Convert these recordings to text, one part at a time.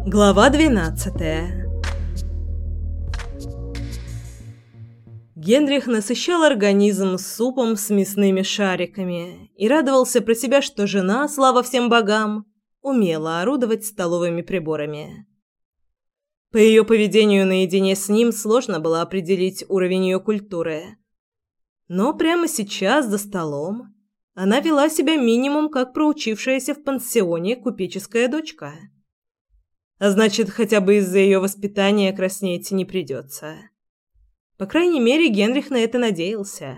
Глава 12. Генрих насыщал организм супом с мясными шариками и радовался про себя, что жена, слава всем богам, умела орудовать столовыми приборами. По ее поведению наедине с ним сложно было определить уровень ее культуры. Но прямо сейчас за столом она вела себя минимум как проучившаяся в пансионе купеческая дочка. А значит, хотя бы из-за ее воспитания краснеть не придется. По крайней мере, Генрих на это надеялся.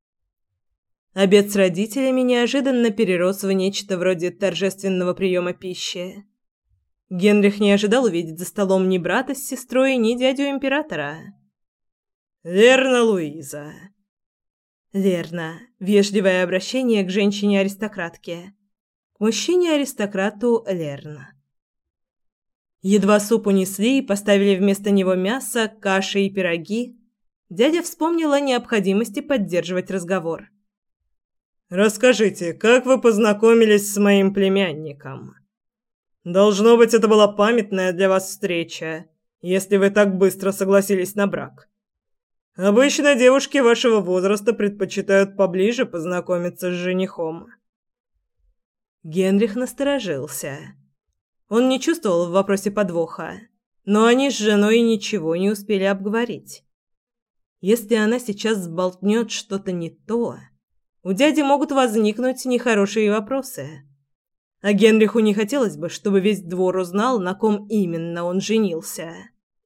Обед с родителями неожиданно перерос в нечто вроде торжественного приема пищи. Генрих не ожидал увидеть за столом ни брата с сестрой, ни дядю императора. «Верно, Луиза». Верно. Вежливое обращение к женщине-аристократке. К мужчине-аристократу Лерна. Едва суп унесли и поставили вместо него мясо, каши и пироги, дядя вспомнил о необходимости поддерживать разговор. «Расскажите, как вы познакомились с моим племянником? Должно быть, это была памятная для вас встреча, если вы так быстро согласились на брак. Обычно девушки вашего возраста предпочитают поближе познакомиться с женихом». Генрих насторожился. Он не чувствовал в вопросе подвоха, но они с женой ничего не успели обговорить. Если она сейчас сболтнет что-то не то, у дяди могут возникнуть нехорошие вопросы. А Генриху не хотелось бы, чтобы весь двор узнал, на ком именно он женился.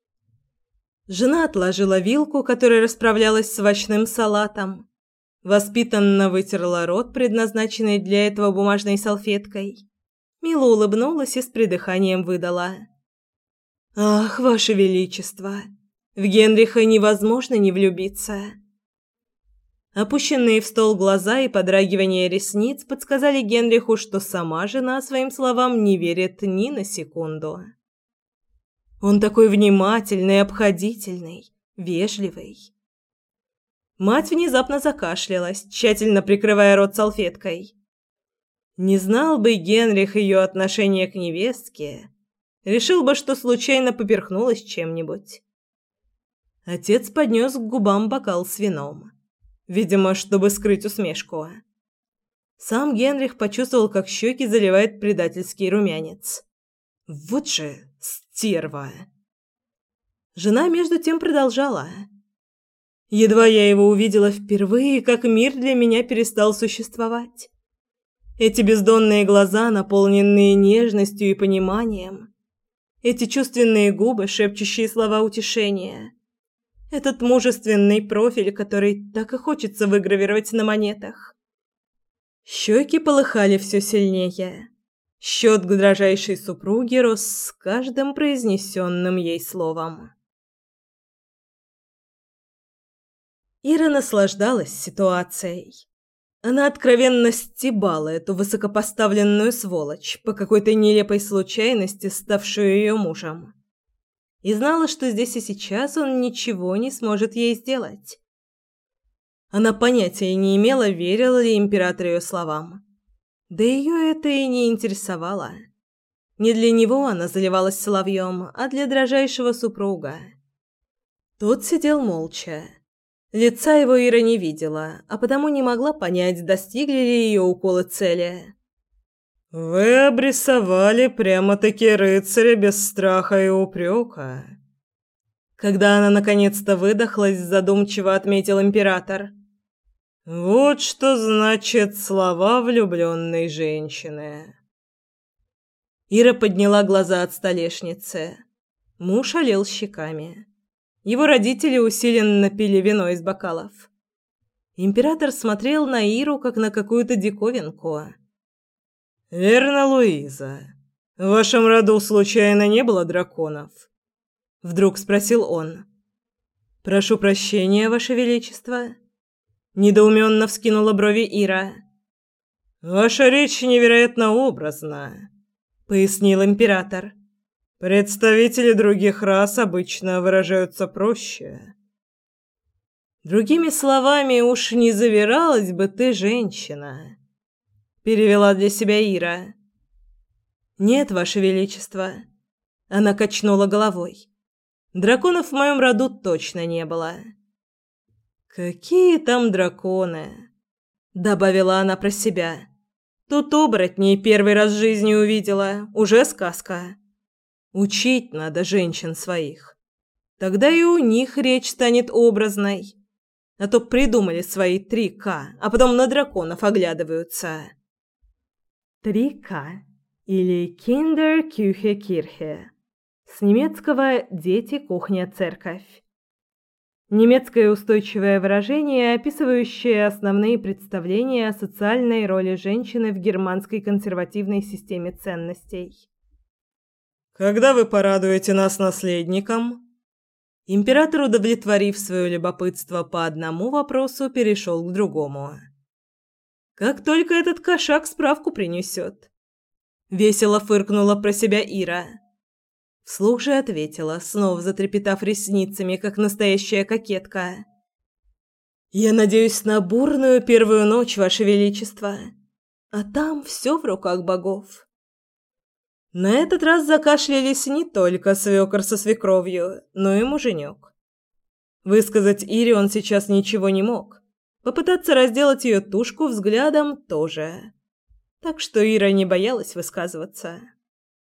Жена отложила вилку, которая расправлялась с овощным салатом, воспитанно вытерла рот, предназначенной для этого бумажной салфеткой, мило улыбнулась и с придыханием выдала: «Ах, Ваше Величество, в Генриха невозможно не влюбиться». Опущенные в стол глаза и подрагивание ресниц подсказали Генриху, что сама жена своим словам не верит ни на секунду. Он такой внимательный, обходительный, вежливый. Мать внезапно закашлялась, тщательно прикрывая рот салфеткой. Не знал бы Генрих ее отношение к невестке, решил бы, что случайно поперхнулась чем-нибудь. Отец поднес к губам бокал с вином, видимо, чтобы скрыть усмешку. Сам Генрих почувствовал, как щеки заливает предательский румянец. Вот же стерва! Жена между тем продолжала. Едва я его увидела впервые, как мир для меня перестал существовать. Эти бездонные глаза, наполненные нежностью и пониманием. Эти чувственные губы, шепчущие слова утешения. Этот мужественный профиль, который так и хочется выгравировать на монетах. Щеки полыхали все сильнее. Счет к дрожайшей супруге рос с каждым произнесенным ей словом. Ира наслаждалась ситуацией. Она откровенно стебала эту высокопоставленную сволочь, по какой-то нелепой случайности ставшую ее мужем. И знала, что здесь и сейчас он ничего не сможет ей сделать. Она понятия не имела, верил ли император ее словам. Да ее это и не интересовало. Не для него она заливалась соловьем, а для дрожайшего супруга. Тот сидел молча. Лица его Ира не видела, а потому не могла понять, достигли ли ее уколы цели. «Вы обрисовали прямо-таки рыцаря без страха и упрека». Когда она наконец-то выдохлась, задумчиво отметил император. «Вот что значит слова влюбленной женщины». Ира подняла глаза от столешницы. Муж олел щеками. Его родители усиленно пили вино из бокалов. Император смотрел на Иру, как на какую-то диковинку. «Верно, Луиза. В вашем роду случайно не было драконов?» Вдруг спросил он. «Прошу прощения, Ваше Величество». Недоуменно вскинула брови Ира. «Ваша речь невероятно образна», — пояснил император. «Представители других рас обычно выражаются проще». «Другими словами, уж не завиралась бы ты, женщина», — перевела для себя Ира. «Нет, Ваше Величество». Она качнула головой. Драконов в моем роду точно не было. «Какие там драконы?» – добавила она про себя. «Тут оборотней первый раз в жизни увидела. Уже сказка. Учить надо женщин своих. Тогда и у них речь станет образной. А то придумали свои 3К, а потом на драконов оглядываются». 3К или Kinderküche-Kirche. С немецкого «дети, кухня, церковь». Немецкое устойчивое выражение, описывающее основные представления о социальной роли женщины в германской консервативной системе ценностей. «Когда вы порадуете нас наследником?» Император, удовлетворив свое любопытство по одному вопросу, перешел к другому. «Как только этот кошак справку принесет». Весело фыркнула про себя Ира. Вслух же ответила, снова затрепетав ресницами, как настоящая кокетка. «Я надеюсь на бурную первую ночь, Ваше Величество. А там все в руках богов». На этот раз закашлялись не только свекор со свекровью, но и муженек. Высказать Ире он сейчас ничего не мог. Попытаться разделать ее тушку взглядом тоже. Так что Ира не боялась высказываться.